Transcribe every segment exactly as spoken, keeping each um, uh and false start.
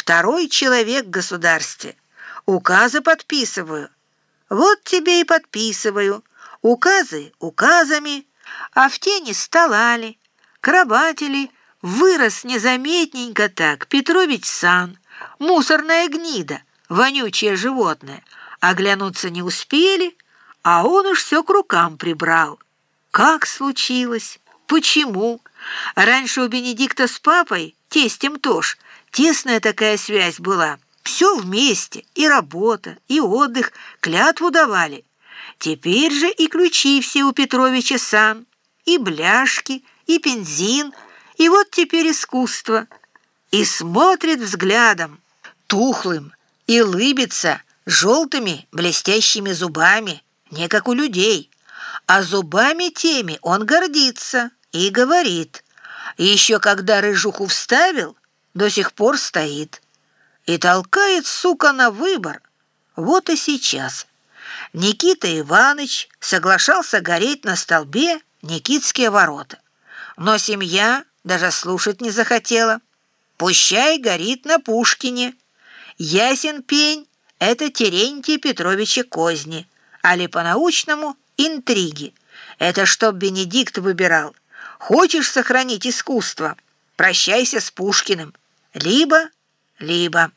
второй человек в государстве. Указы подписываю. Вот тебе и подписываю. Указы указами, а в тени столали, крабатели, вырос незаметненько так Петрович Сан, мусорная гнида, вонючее животное. Оглянуться не успели, а он уж все к рукам прибрал. Как случилось? Почему? Раньше у Бенедикта с папой, тестем тоже, тесная такая связь была. Все вместе, и работа, и отдых, клятву давали. Теперь же и ключи все у Петровича Сан, и бляшки, и бензин, и вот теперь искусство. И смотрит взглядом, тухлым, и лыбится желтыми блестящими зубами, не как у людей. А зубами теми он гордится и говорит. И еще когда рыжуху вставил, до сих пор стоит. И толкает, сука, на выбор. Вот и сейчас. Никита Иваныч соглашался гореть на столбе Никитские ворота. Но семья даже слушать не захотела. Пущай горит на Пушкине. Ясен пень — это Терентия Петровича козни, али по-научному интриги. Это чтоб Бенедикт выбирал. Хочешь сохранить искусство — прощайся с Пушкиным. Либо, либо.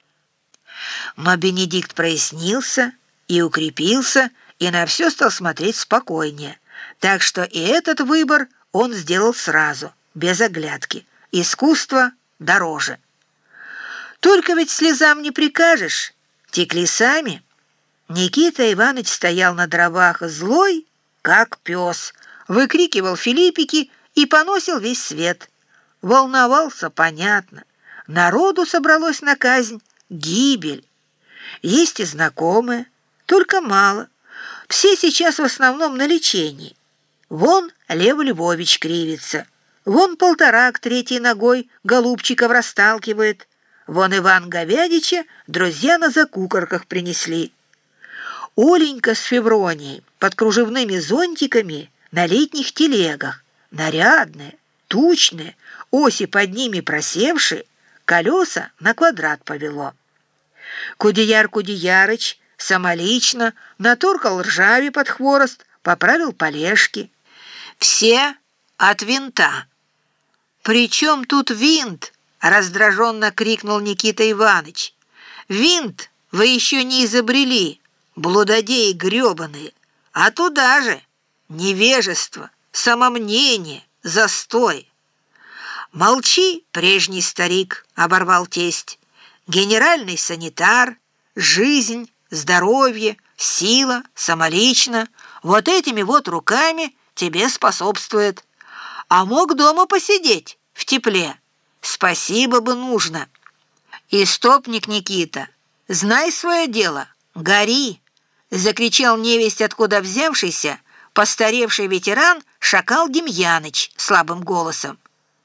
Но Бенедикт прояснился и укрепился, и на все стал смотреть спокойнее. Так что и этот выбор он сделал сразу, без оглядки. Искусство дороже. Только ведь слезам не прикажешь, текли сами. Никита Иваныч стоял на дровах злой, как пес, выкрикивал филиппики и поносил весь свет. Волновался, понятно. Народу собралось на казнь гибель. Есть и знакомые, только мало. Все сейчас в основном на лечении. Вон Лев Львович кривится, вон Полторак третьей ногой голубчиков расталкивает, вон Иван Говядича друзья на закукорках принесли. Оленька с Февронией под кружевными зонтиками на летних телегах, нарядные, тучные, оси под ними просевшие, колеса на квадрат повело. Кудеяр Кудеярыч самолично наторкал ржави под хворост, поправил полежки. Все от винта. «Причем тут винт?» — раздраженно крикнул Никита Иваныч. «Винт вы еще не изобрели, блудодеи гребаные, а туда же невежество, самомнение, застой». «Молчи, прежний старик», — оборвал тесть. «Генеральный санитар, жизнь, здоровье, сила, самолично, вот этими вот руками тебе способствует. А мог дома посидеть в тепле? Спасибо бы нужно». «Истопник Никита, знай свое дело, гори», — закричал невесть откуда взявшийся постаревший ветеран Шакал Демьяныч слабым голосом.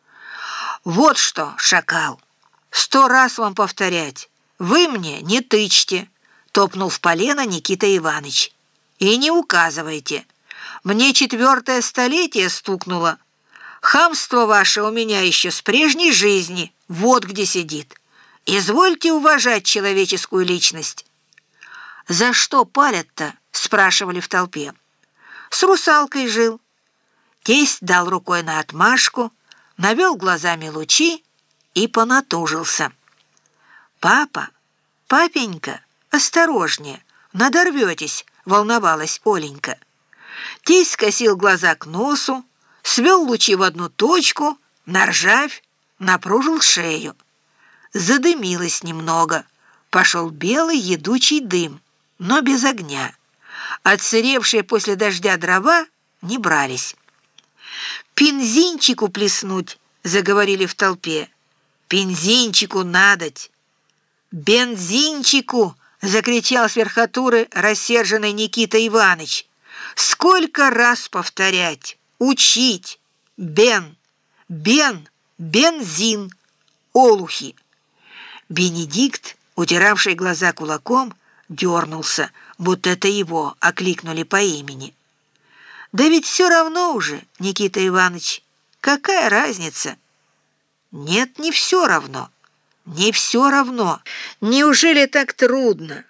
«Вот что, Шакал, сто раз вам повторять, вы мне не тычьте», — топнул в полено Никита Иваныч. «И не указывайте. Мне четвертое столетие стукнуло. Хамство ваше у меня еще с прежней жизни, вот где сидит. Извольте уважать человеческую личность». «За что палят-то?» — спрашивали в толпе. «С русалкой жил». Тесть дал рукой на отмашку, навел глазами лучи и понатужился. «Папа, папенька, осторожнее, надорветесь», — волновалась Оленька. Тесть скосил глаза к носу, свел лучи в одну точку, на ржавь, напружил шею. Задымилось немного, пошел белый едучий дым, но без огня. Отсыревшие после дождя дрова не брались. «Пензинчику плеснуть», — заговорили в толпе. «Пензинчику надоть». «Бензинчику!» — закричал с верхотуры рассерженный Никита Иваныч. «Сколько раз повторять, учить! Бен, бен, бензин, олухи!» Бенедикт, утиравший глаза кулаком, дернулся, будто это его окликнули по имени. «Да ведь все равно уже, Никита Иванович, какая разница?» «Нет, не все равно. Не все равно. Неужели так трудно?